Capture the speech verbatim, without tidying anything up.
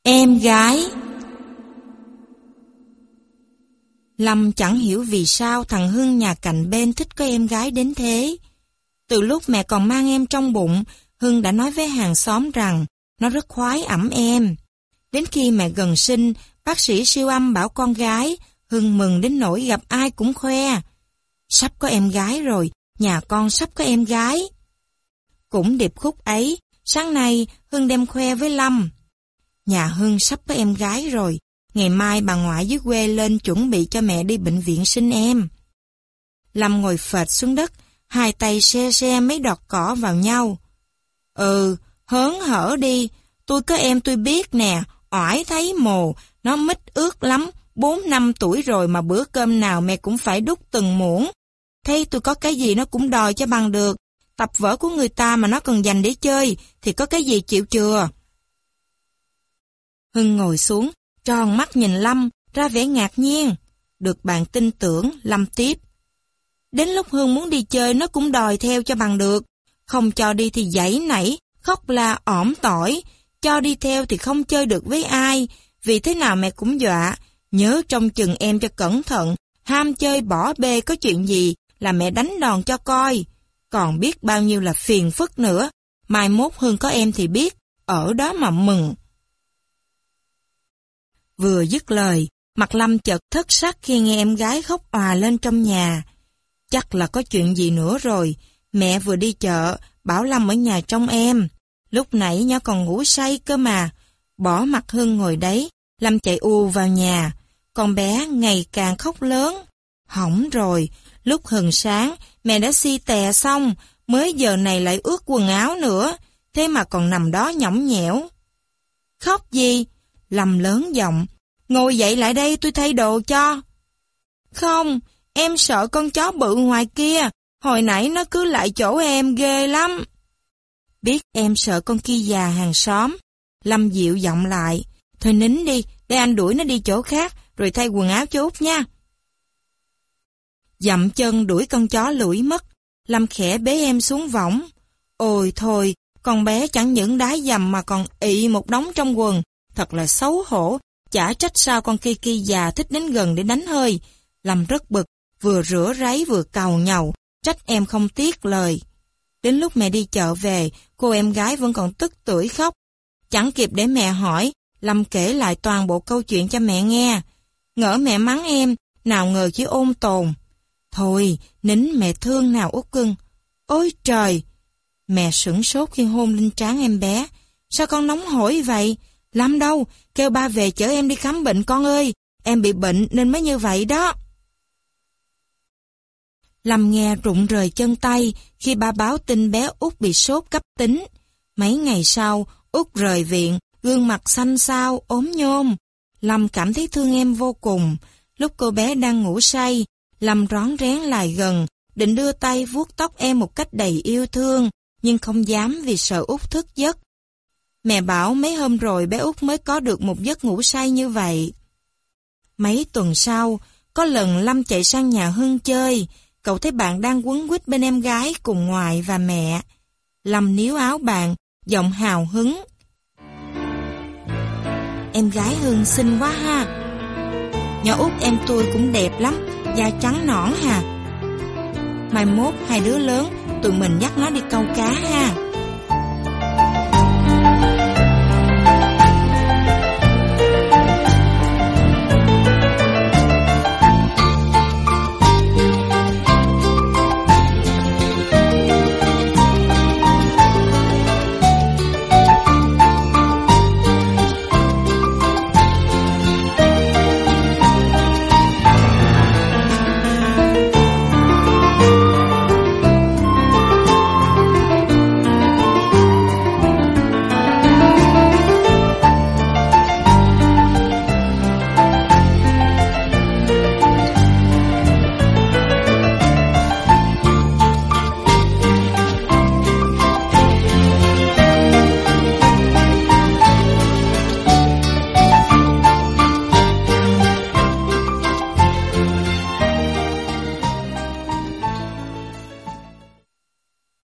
Em gái. Lâm chẳng hiểu vì sao thằng Hưng nhà cạnh bên thích có em gái đến thế. Từ lúc mẹ còn mang em trong bụng, Hưng đã nói với hàng xóm rằng nó rất khoái ẵm em. Đến khi mẹ gần sinh, bác sĩ siêu âm bảo con gái, Hưng mừng đến nỗi gặp ai cũng khoe. Sắp có em gái rồi, nhà con sắp có em gái. Cũng điệp khúc ấy, sáng nay Hưng đem khoe với Lâm. Nhà Hưng sắp có em gái rồi, ngày mai bà ngoại dưới quê lên chuẩn bị cho mẹ đi bệnh viện sinh em. Lâm ngồi phệt xuống đất, hai tay se se mấy đọt cỏ vào nhau. Ừ, hớn hở đi, tôi có em tôi biết nè, oải thấy mồ, nó mít ướt lắm, bốn năm tuổi rồi mà bữa cơm nào mẹ cũng phải đút từng muỗng. Thấy tôi có cái gì nó cũng đòi cho bằng được, tập vở của người ta mà nó còn dành để chơi, thì có cái gì chịu chừa. Hưng ngồi xuống, tròn mắt nhìn Lâm, ra vẻ ngạc nhiên. Được bạn tin tưởng, Lâm tiếp. Đến lúc Hưng muốn đi chơi nó cũng đòi theo cho bằng được. Không cho đi thì giãy nảy, khóc la ỏm tỏi. Cho đi theo thì không chơi được với ai. Vì thế nào mẹ cũng dọa. Nhớ trông chừng em cho cẩn thận. Ham chơi bỏ bê có chuyện gì là mẹ đánh đòn cho coi. Còn biết bao nhiêu là phiền phức nữa. Mai mốt Hưng có em thì biết. Ở đó mà mừng. Vừa dứt lời, mặt Lâm chợt thất sắc khi nghe em gái khóc òa lên trong nhà. Chắc là có chuyện gì nữa rồi. Mẹ vừa đi chợ, bảo Lâm ở nhà trông em. Lúc nãy nhỏ còn ngủ say cơ mà. Bỏ mặt Hưng ngồi đấy, Lâm chạy ù vào nhà. Con bé ngày càng khóc lớn. Hỏng rồi, lúc hừng sáng, mẹ đã si tè xong, mới giờ này lại ướt quần áo nữa. Thế mà còn nằm đó nhõng nhẽo. Khóc gì? Lâm lớn giọng. Ngồi dậy lại đây tôi thay đồ cho. Không, em sợ con chó bự ngoài kia. Hồi nãy nó cứ lại chỗ em ghê lắm. Biết em sợ con kia già hàng xóm. Lâm dịu giọng lại. Thôi nín đi, để anh đuổi nó đi chỗ khác, rồi thay quần áo cho Út nha. Dậm chân đuổi con chó lủi mất. Lâm khẽ bế em xuống võng. Ôi thôi, con bé chẳng những đá dầm mà còn ị một đống trong quần. Thật là xấu hổ, chả trách sao con Kiki già thích đến gần để đánh hơi. Lâm rất bực, vừa rửa ráy vừa càu nhàu, trách em không tiếc lời. Đến lúc mẹ đi chợ về, cô em gái vẫn còn tức tưởi khóc. Chẳng kịp để mẹ hỏi, Lâm kể lại toàn bộ câu chuyện cho mẹ nghe. Ngỡ mẹ mắng em, nào ngờ chỉ ôn tồn. Thôi, nín mẹ thương nào Út cưng. Ôi trời! Mẹ sửng sốt khi hôn lên trán em bé. Sao con nóng hổi vậy? Lâm đâu? Kêu ba về chở em đi khám bệnh con ơi. Em bị bệnh nên mới như vậy đó. Lâm nghe rụng rời chân tay khi ba báo tin bé Út bị sốt cấp tính. Mấy ngày sau, Út rời viện, gương mặt xanh xao, ốm nhôm. Lâm cảm thấy thương em vô cùng. Lúc cô bé đang ngủ say, Lâm rón rén lại gần, định đưa tay vuốt tóc em một cách đầy yêu thương, nhưng không dám vì sợ Út thức giấc. Mẹ bảo mấy hôm rồi bé Út mới có được một giấc ngủ say như vậy. Mấy tuần sau, có lần Lâm chạy sang nhà Hưng chơi, cậu thấy bạn đang quấn quýt bên em gái cùng ngoại và mẹ. Lâm níu áo bạn, giọng hào hứng. Em gái Hưng xinh quá ha. Nhỏ Út em tôi cũng đẹp lắm, da trắng nõn hà. Mai mốt hai đứa lớn, tụi mình dắt nó đi câu cá ha.